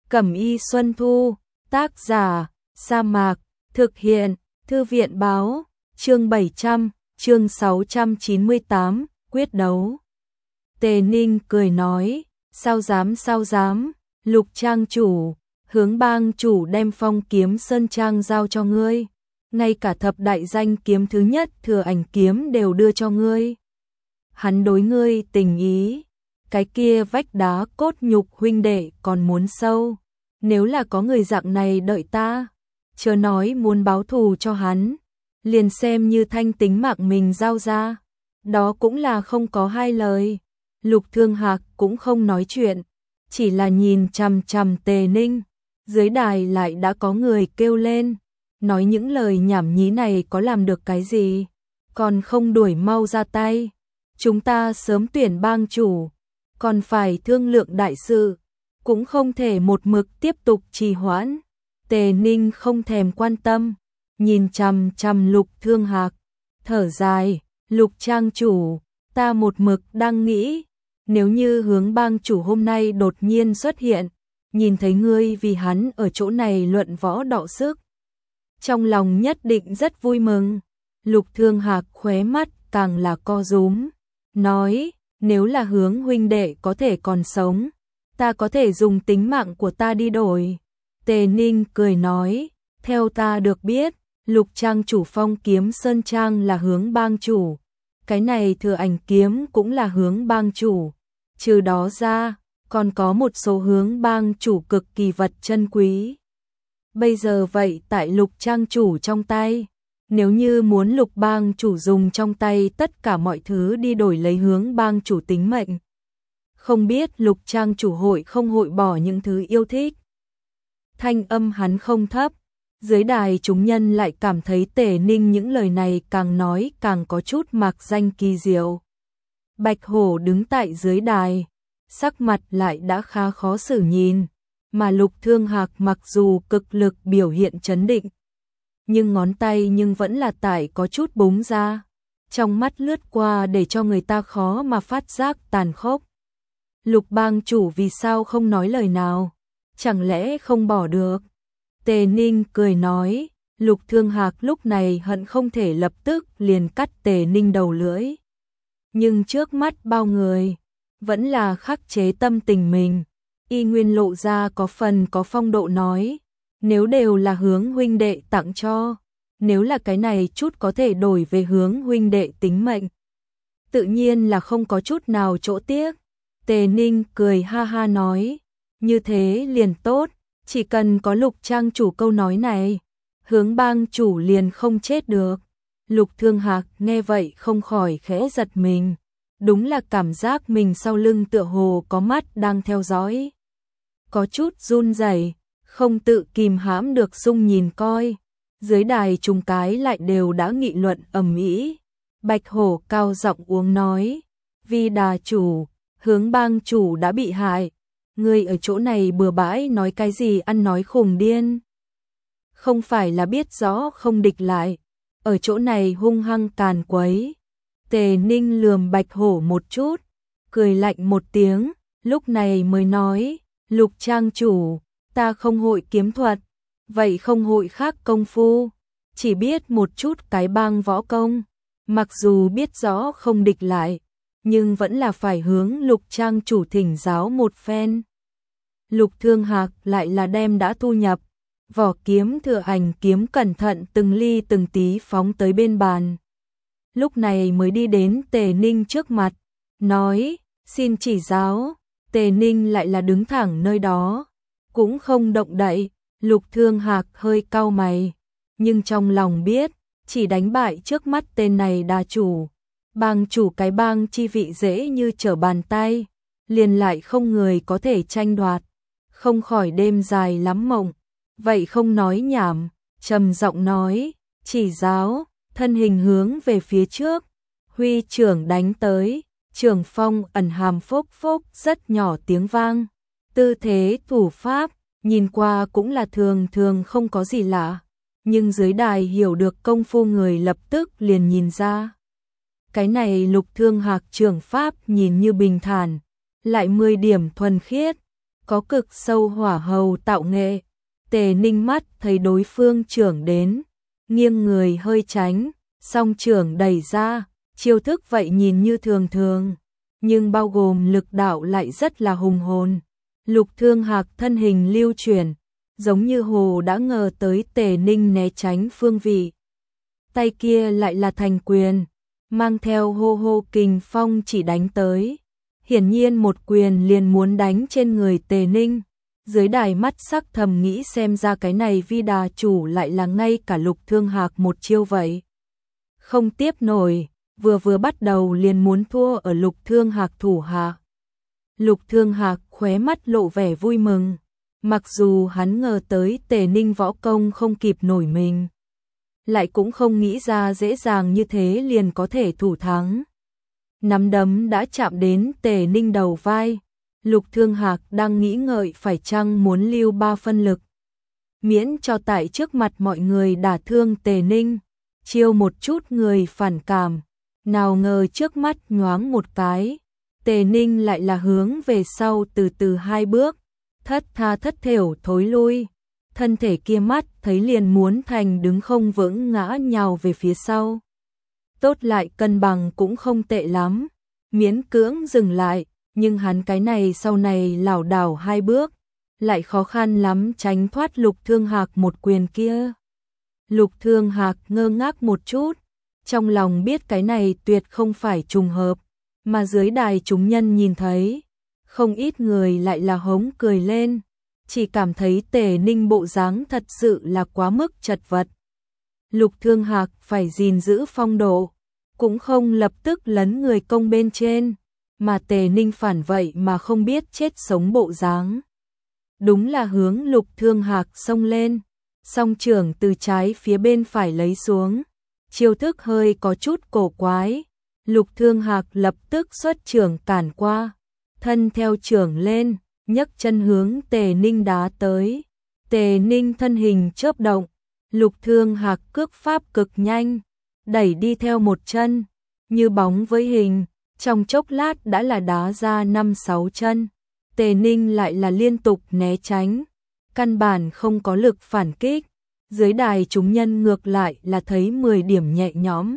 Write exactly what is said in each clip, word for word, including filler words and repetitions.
Cẩm y Xuân Thu, tác giả, Sa Mạc, thực hiện, Thư viện báo, chương bảy trăm, chương sáu trăm chín mươi tám, quyết đấu. Tề Ninh cười nói, sao dám sao dám, Lục trang chủ, Hướng bang chủ đem Phong Kiếm Sơn Trang giao cho ngươi, ngay cả thập đại danh kiếm thứ nhất Thừa Ảnh kiếm đều đưa cho ngươi. Hắn đối ngươi tình ý, cái kia vách đá cốt nhục huynh đệ còn muốn sâu, nếu là có người dạng này đợi ta, chớ nói muốn báo thù cho hắn, liền xem như thanh tính mạng mình giao ra, đó cũng là không có hai lời. Lục Thương Hạc cũng không nói chuyện, chỉ là nhìn chằm chằm Tề Ninh. Dưới đài lại đã có người kêu lên, nói những lời nhảm nhí này có làm được cái gì, còn không đuổi mau ra tay. Chúng ta sớm tuyển bang chủ, còn phải thương lượng đại sự, cũng không thể một mực tiếp tục trì hoãn. Tề Ninh không thèm quan tâm, nhìn chằm chằm Lục Thương Hạc, thở dài, Lục trang chủ, ta một mực đang nghĩ, nếu như Hướng bang chủ hôm nay đột nhiên xuất hiện, nhìn thấy ngươi vì hắn ở chỗ này luận võ đọ sức, trong lòng nhất định rất vui mừng. Lục Thương Hạc khóe mắt càng là co rúm, nói, nếu là Hướng huynh đệ có thể còn sống, ta có thể dùng tính mạng của ta đi đổi. Tề Ninh cười nói, theo ta được biết, Lục trang chủ Phong Kiếm Sơn Trang là Hướng bang chủ, cái này Thừa Ảnh kiếm cũng là Hướng bang chủ, trừ đó ra, còn có một số Hướng bang chủ cực kỳ vật chân quý. Bây giờ vậy tại Lục trang chủ trong tay, nếu như muốn Lục bang chủ dùng trong tay tất cả mọi thứ đi đổi lấy Hướng bang chủ tính mệnh, không biết Lục trang chủ hội không hội bỏ những thứ yêu thích. Thanh âm hắn không thấp, dưới đài chúng nhân lại cảm thấy Tề Ninh những lời này càng nói càng có chút mạc danh kỳ diệu. Bạch Hổ đứng tại dưới đài, sắc mặt lại đã khá khó xử nhìn, mà Lục Thương Hạc mặc dù cực lực biểu hiện trấn định, nhưng ngón tay nhưng vẫn là tại có chút búng ra, trong mắt lướt qua để cho người ta khó mà phát giác tàn khốc. Lục bang chủ vì sao không nói lời nào, chẳng lẽ không bỏ được? Tề Ninh cười nói, Lục Thương Hạc lúc này hận không thể lập tức liền cắt Tề Ninh đầu lưỡi. Nhưng trước mắt bao người, vẫn là khắc chế tâm tình mình, y nguyên lộ ra có phần có phong độ nói, nếu đều là Hướng huynh đệ tặng cho, nếu là cái này chút có thể đổi về Hướng huynh đệ tính mệnh, tự nhiên là không có chút nào chỗ tiếc. Tề Ninh cười ha ha nói, như thế liền tốt, chỉ cần có Lục trang chủ câu nói này, Hướng bang chủ liền không chết được. Lục Thương Hạc nghe vậy không khỏi khẽ giật mình, đúng là cảm giác mình sau lưng tựa hồ có mắt đang theo dõi. Có chút run rẩy, không tự kìm hãm được sung nhìn coi. Dưới đài chúng cái lại đều đã nghị luận ầm ĩ. Bạch Hổ cao giọng uống nói, vì đà chủ, Hướng bang chủ đã bị hại, ngươi ở chỗ này bừa bãi nói cái gì ăn nói khùng điên. Không phải là biết rõ không địch lại, ở chỗ này hung hăng càn quấy. Tề Ninh lườm Bạch Hổ một chút, cười lạnh một tiếng, lúc này mới nói, Lục trang chủ, ta không hội kiếm thuật, vậy không hội khác công phu, chỉ biết một chút cái bang võ công, mặc dù biết rõ không địch lại, nhưng vẫn là phải hướng Lục trang chủ thỉnh giáo một phen. Lục Thương Hạc lại là đem đã thu nhập, vỏ kiếm Thừa Ảnh kiếm cẩn thận từng ly từng tí phóng tới bên bàn. Lúc này mới đi đến Tề Ninh trước mặt, nói, xin chỉ giáo. Tề Ninh lại là đứng thẳng nơi đó, cũng không động đậy. Lục Thương Hạc hơi cau mày, nhưng trong lòng biết, chỉ đánh bại trước mắt tên này đa chủ, bang chủ cái bang chi vị dễ như trở bàn tay, liền lại không người có thể tranh đoạt, không khỏi đêm dài lắm mộng. Vậy không nói nhảm, trầm giọng nói, chỉ giáo, thân hình hướng về phía trước, huy trưởng đánh tới, trưởng phong ẩn hàm phốc phốc rất nhỏ tiếng vang, tư thế thủ pháp, nhìn qua cũng là thường thường không có gì lạ, nhưng dưới đài hiểu được công phu người lập tức liền nhìn ra. Cái này Lục Thương Hạc trưởng pháp nhìn như bình thản, lại mười điểm thuần khiết, có cực sâu hỏa hầu tạo nghệ. Tề Ninh mắt thấy đối phương trưởng đến, nghiêng người hơi tránh, song trưởng đẩy ra, chiêu thức vậy nhìn như thường thường, nhưng bao gồm lực đạo lại rất là hùng hồn. Lục Thương Hạc thân hình lưu chuyển, giống như hồ đã ngờ tới Tề Ninh né tránh phương vị. Tay kia lại là thành quyền, mang theo hô hô kình phong chỉ đánh tới. Hiển nhiên một quyền liền muốn đánh trên người Tề Ninh. Dưới đài mắt sắc thầm nghĩ xem ra cái này Vi Đà chủ lại là ngay cả Lục Thương Hạc một chiêu vậy. Không tiếp nổi, vừa vừa bắt đầu liền muốn thua ở Lục Thương Hạc thủ hạ. Lục Thương Hạc khóe mắt lộ vẻ vui mừng, mặc dù hắn ngờ tới Tề Ninh võ công không kịp nổi mình, lại cũng không nghĩ ra dễ dàng như thế liền có thể thủ thắng. Nắm đấm đã chạm đến Tề Ninh đầu vai, Lục Thương Hạc đang nghĩ ngợi phải chăng muốn lưu ba phân lực, miễn cho tại trước mặt mọi người đả thương Tề Ninh, chiêu một chút người phản cảm. Nào ngờ trước mắt nhoáng một cái, Tề Ninh lại là hướng về sau từ từ hai bước, thất tha thất thểu thối lui, thân thể kia mắt thấy liền muốn thành đứng không vững ngã nhào về phía sau. Tốt lại cân bằng cũng không tệ lắm, miễn cưỡng dừng lại, nhưng hắn cái này sau này lảo đảo hai bước, lại khó khăn lắm tránh thoát Lục Thương Hạc một quyền kia. Lục Thương Hạc ngơ ngác một chút, trong lòng biết cái này tuyệt không phải trùng hợp, mà dưới đài chúng nhân nhìn thấy, không ít người lại là hống cười lên, chỉ cảm thấy Tề Ninh bộ dáng thật sự là quá mức chật vật. Lục Thương Hạc phải gìn giữ phong độ, cũng không lập tức lấn người công bên trên, mà Tề Ninh phản vậy mà không biết chết sống bộ dáng. Đúng là hướng Lục Thương Hạc xông lên, song trưởng từ trái phía bên phải lấy xuống, chiêu thức hơi có chút cổ quái. Lục Thương Hạc lập tức xuất trưởng cản qua, thân theo trưởng lên, nhấc chân hướng Tề Ninh đá tới. Tề Ninh thân hình chớp động, Lục Thương Hạc cước pháp cực nhanh, đẩy đi theo một chân, như bóng với hình, trong chốc lát đã là đá ra năm sáu chân. Tề Ninh lại là liên tục né tránh, căn bản không có lực phản kích. Dưới đài chúng nhân ngược lại là thấy mười điểm nhẹ nhõm.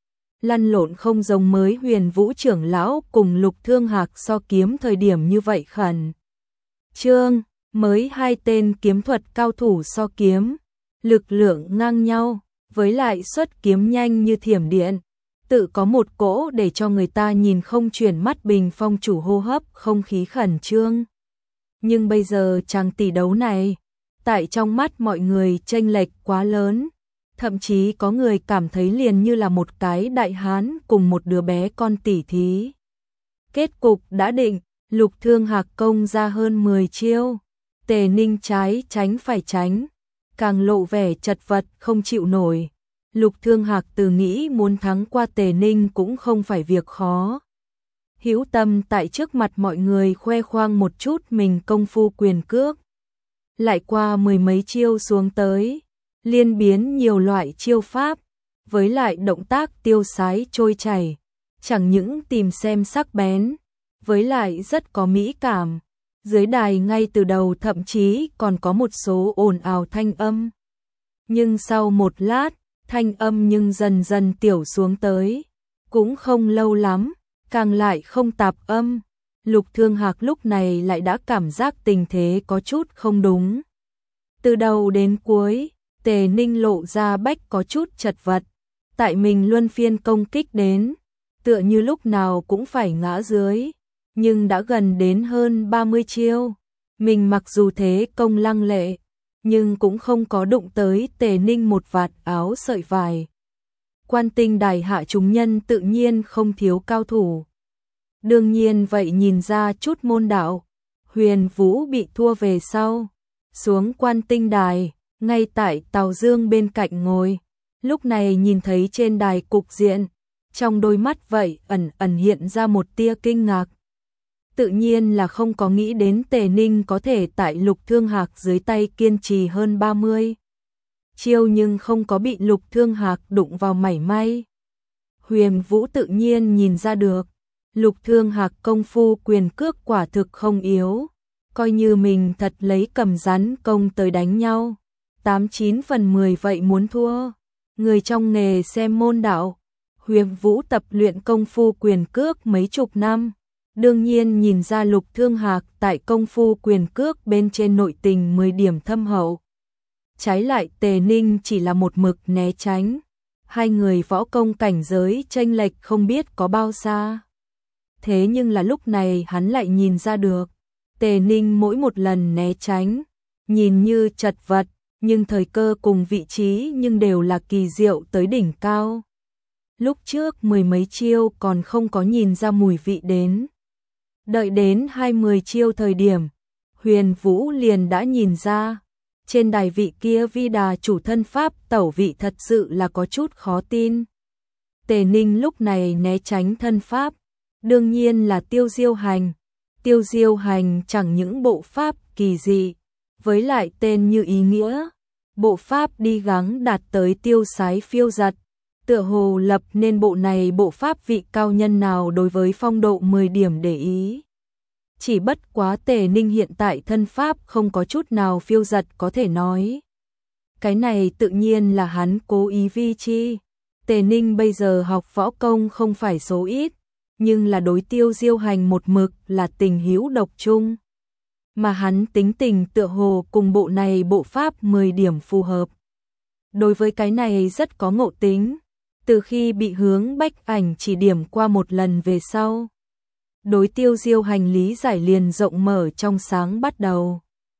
Lăn lộn không giống mới Huyền Vũ trưởng lão cùng Lục Thương Hạc so kiếm thời điểm như vậy khẩn trương, mới hai tên kiếm thuật cao thủ so kiếm, lực lượng ngang nhau, với lại xuất kiếm nhanh như thiểm điện, tự có một cỗ để cho người ta nhìn không chuyển mắt bình phong chủ hô hấp không khí khẩn trương. Nhưng bây giờ chàng tỷ đấu này, tại trong mắt mọi người chênh lệch quá lớn, thậm chí có người cảm thấy liền như là một cái đại hán cùng một đứa bé con tỉ thí. Kết cục đã định, Lục Thương Hạc công ra hơn mười chiêu, Tề Ninh trái tránh phải tránh, càng lộ vẻ chật vật không chịu nổi. Lục Thương Hạc từ nghĩ muốn thắng qua Tề Ninh cũng không phải việc khó. Hữu tâm tại trước mặt mọi người khoe khoang một chút mình công phu quyền cước. Lại qua mười mấy chiêu xuống tới, liên biến nhiều loại chiêu pháp, với lại động tác tiêu sái trôi chảy, chẳng những tìm xem sắc bén, với lại rất có mỹ cảm. Dưới đài ngay từ đầu thậm chí còn có một số ồn ào thanh âm. Nhưng sau một lát, thanh âm nhưng dần dần tiểu xuống tới, cũng không lâu lắm, càng lại không tạp âm. Lục Thương Hạc lúc này lại đã cảm giác tình thế có chút không đúng. Từ đầu đến cuối, Tề Ninh lộ ra bách có chút chật vật, tại mình luân phiên công kích đến, tựa như lúc nào cũng phải ngã dưới, nhưng đã gần đến hơn ba mươi chiêu. Mình mặc dù thế công lăng lệ, nhưng cũng không có đụng tới Tề Ninh một vạt áo sợi vải. Quan tinh đài hạ chúng nhân tự nhiên không thiếu cao thủ. Đương nhiên vậy nhìn ra chút môn đạo, Huyền Vũ bị thua về sau, xuống quan tinh đài, ngay tại Tào Dương bên cạnh ngồi, lúc này nhìn thấy trên đài cục diện, trong đôi mắt vậy ẩn ẩn hiện ra một tia kinh ngạc. Tự nhiên là không có nghĩ đến Tề Ninh có thể tại Lục Thương Hạc dưới tay kiên trì hơn ba mươi chiêu nhưng không có bị Lục Thương Hạc đụng vào mảy may. Huyền Vũ tự nhiên nhìn ra được, Lục Thương Hạc công phu quyền cước quả thực không yếu, coi như mình thật lấy cầm rắn công tới đánh nhau, tám chín phần mười vậy muốn thua. Người trong nghề xem môn đạo, Huyền Vũ tập luyện công phu quyền cước mấy chục năm, đương nhiên nhìn ra Lục Thương Hạc tại công phu quyền cước bên trên nội tình mười điểm thâm hậu. Trái lại Tề Ninh chỉ là một mực né tránh, hai người võ công cảnh giới chênh lệch không biết có bao xa. Thế nhưng là lúc này hắn lại nhìn ra được, Tề Ninh mỗi một lần né tránh, nhìn như chật vật, nhưng thời cơ cùng vị trí nhưng đều là kỳ diệu tới đỉnh cao. Lúc trước mười mấy chiêu còn không có nhìn ra mùi vị đến. Đợi đến hai mươi chiêu thời điểm, Huyền Vũ liền đã nhìn ra, trên đài vị kia vi đà chủ thân pháp tẩu vị thật sự là có chút khó tin. Tề Ninh lúc này né tránh thân pháp, đương nhiên là Tiêu Diêu Hành. Tiêu Diêu Hành chẳng những bộ pháp kỳ dị, với lại tên như ý nghĩa, bộ pháp đi gắng đạt tới tiêu sái phiêu giật, tựa hồ lập nên bộ này bộ pháp vị cao nhân nào đối với phong độ mười điểm để ý. Chỉ bất quá Tề Ninh hiện tại thân pháp không có chút nào phiêu giật có thể nói. Cái này tự nhiên là hắn cố ý vi chi. Tề Ninh bây giờ học võ công không phải số ít, nhưng là đối Tiêu Diêu Hành một mực là tình hữu độc chung. Mà hắn tính tình tựa hồ cùng bộ này bộ pháp mười điểm phù hợp. Đối với cái này rất có ngộ tính, từ khi bị Hướng Bách Ảnh chỉ điểm qua một lần về sau. Đối Tiêu Diêu Hành lý giải liền rộng mở trong sáng bắt đầu.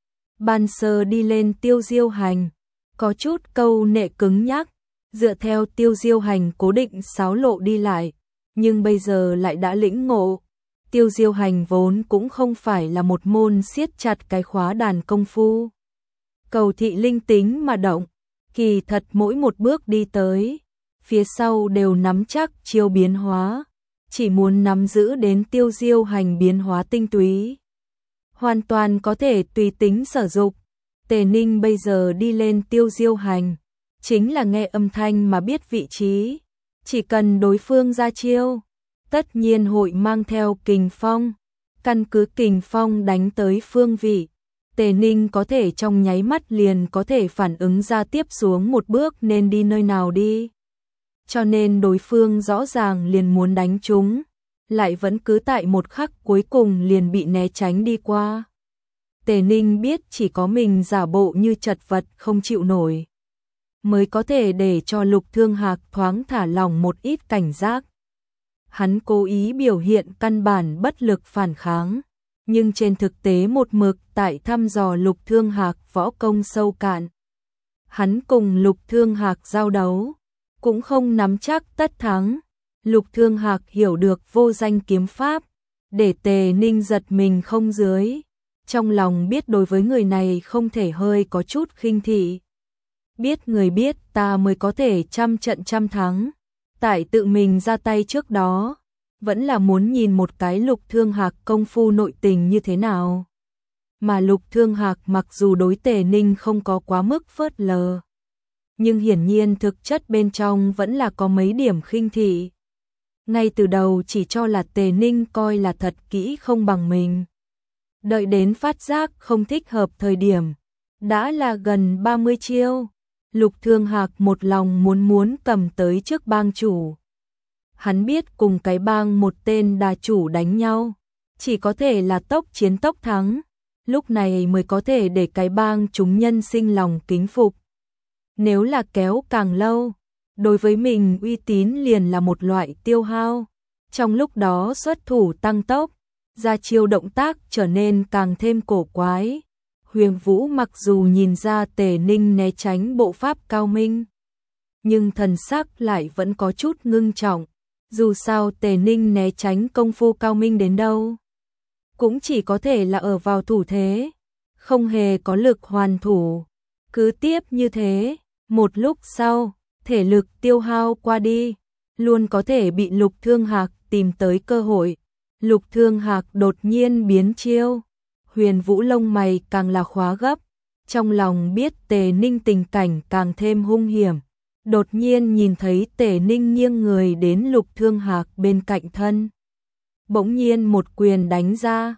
Ban sơ đi lên Tiêu Diêu Hành, có chút câu nệ cứng nhắc, dựa theo Tiêu Diêu Hành cố định sáo lộ đi lại, nhưng bây giờ lại đã lĩnh ngộ. Tiêu Diêu Hành vốn cũng không phải là một môn siết chặt cái khóa đàn công phu. Cầu thị linh tính mà động, kỳ thật mỗi một bước đi tới, phía sau đều nắm chắc chiêu biến hóa, chỉ muốn nắm giữ đến Tiêu Diêu Hành biến hóa tinh túy. Hoàn toàn có thể tùy tính sử dụng. Tề Ninh bây giờ đi lên Tiêu Diêu Hành, chính là nghe âm thanh mà biết vị trí, chỉ cần đối phương ra chiêu, tất nhiên hội mang theo kình phong, căn cứ kình phong đánh tới phương vị, Tề Ninh có thể trong nháy mắt liền có thể phản ứng ra tiếp xuống một bước nên đi nơi nào đi. Cho nên đối phương rõ ràng liền muốn đánh chúng, lại vẫn cứ tại một khắc cuối cùng liền bị né tránh đi qua. Tề Ninh biết chỉ có mình giả bộ như chật vật không chịu nổi, mới có thể để cho Lục Thương Hạc thoáng thả lỏng một ít cảnh giác. Hắn cố ý biểu hiện căn bản bất lực phản kháng, nhưng trên thực tế một mực tại thăm dò Lục Thương Hạc võ công sâu cạn. Hắn cùng Lục Thương Hạc giao đấu, cũng không nắm chắc tất thắng. Lục Thương Hạc hiểu được vô danh kiếm pháp, để Tề Ninh giật mình không dưới. Trong lòng biết đối với người này không thể hơi có chút khinh thị. Biết người biết ta mới có thể trăm trận trăm thắng. Tại tự mình ra tay trước đó, vẫn là muốn nhìn một cái Lục Thương Hạc công phu nội tình như thế nào. Mà Lục Thương Hạc mặc dù đối Tề Ninh không có quá mức phớt lờ, nhưng hiển nhiên thực chất bên trong vẫn là có mấy điểm khinh thị. Ngay từ đầu chỉ cho là Tề Ninh coi là thật kỹ không bằng mình. Đợi đến phát giác không thích hợp thời điểm, đã là gần ba mươi chiêu. Lục Thương Hạc một lòng muốn muốn cầm tới trước bang chủ. Hắn biết cùng cái bang một tên đà chủ đánh nhau, chỉ có thể là tốc chiến tốc thắng, lúc này mới có thể để cái bang chúng nhân sinh lòng kính phục. Nếu là kéo càng lâu, đối với mình uy tín liền là một loại tiêu hao. Trong lúc đó xuất thủ tăng tốc, ra chiêu động tác trở nên càng thêm cổ quái. Huyền Vũ mặc dù nhìn ra Tề Ninh né tránh bộ pháp cao minh, nhưng thần sắc lại vẫn có chút ngưng trọng. Dù sao Tề Ninh né tránh công phu cao minh đến đâu, cũng chỉ có thể là ở vào thủ thế, không hề có lực hoàn thủ. Cứ tiếp như thế, một lúc sau, thể lực tiêu hao qua đi, luôn có thể bị Lục Thương Hạc tìm tới cơ hội. Lục Thương Hạc đột nhiên biến chiêu, Huyền Vũ lông mày càng là khóa gấp, trong lòng biết Tề Ninh tình cảnh càng thêm hung hiểm. Đột nhiên nhìn thấy Tề Ninh nghiêng người đến Lục Thương Hạc bên cạnh thân, bỗng nhiên một quyền đánh ra,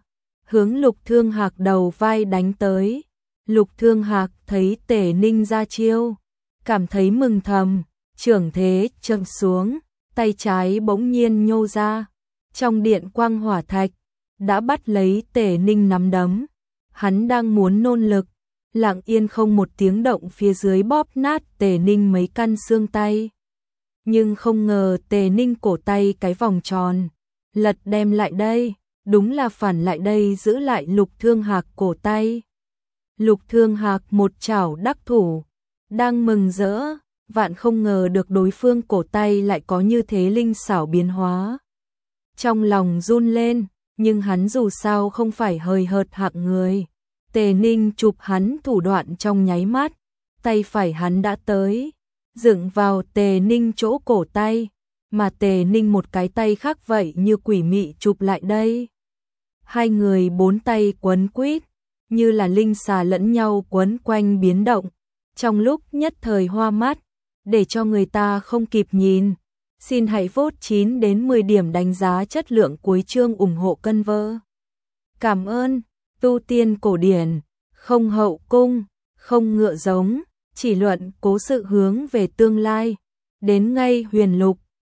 hướng Lục Thương Hạc đầu vai đánh tới. Lục Thương Hạc thấy Tề Ninh ra chiêu, cảm thấy mừng thầm, trưởng thế châm xuống, tay trái bỗng nhiên nhô ra, trong điện quang hỏa thạch đã bắt lấy Tề Ninh nắm đấm. Hắn đang muốn nôn lực, lặng yên không một tiếng động phía dưới bóp nát Tề Ninh mấy căn xương tay. Nhưng không ngờ Tề Ninh cổ tay cái vòng tròn, lật đem lại đây, đúng là phản lại đây giữ lại Lục Thương Hạc cổ tay. Lục Thương Hạc một chảo đắc thủ, đang mừng rỡ, vạn không ngờ được đối phương cổ tay lại có như thế linh xảo biến hóa. Trong lòng run lên, nhưng hắn dù sao không phải hời hợt hạng người. Tề Ninh chụp hắn thủ đoạn trong nháy mắt, tay phải hắn đã tới, dựng vào Tề Ninh chỗ cổ tay, mà Tề Ninh một cái tay khác vậy như quỷ mị chụp lại đây. Hai người bốn tay quấn quýt, như là linh xà lẫn nhau quấn quanh biến động, trong lúc nhất thời hoa mắt, để cho người ta không kịp nhìn. Xin hãy vote chín đến mười điểm đánh giá chất lượng cuối chương ủng hộ cân vơ. Cảm ơn. Tu tiên cổ điển, không hậu cung, không ngựa giống, chỉ luận cố sự hướng về tương lai. Đến ngay huyền lục,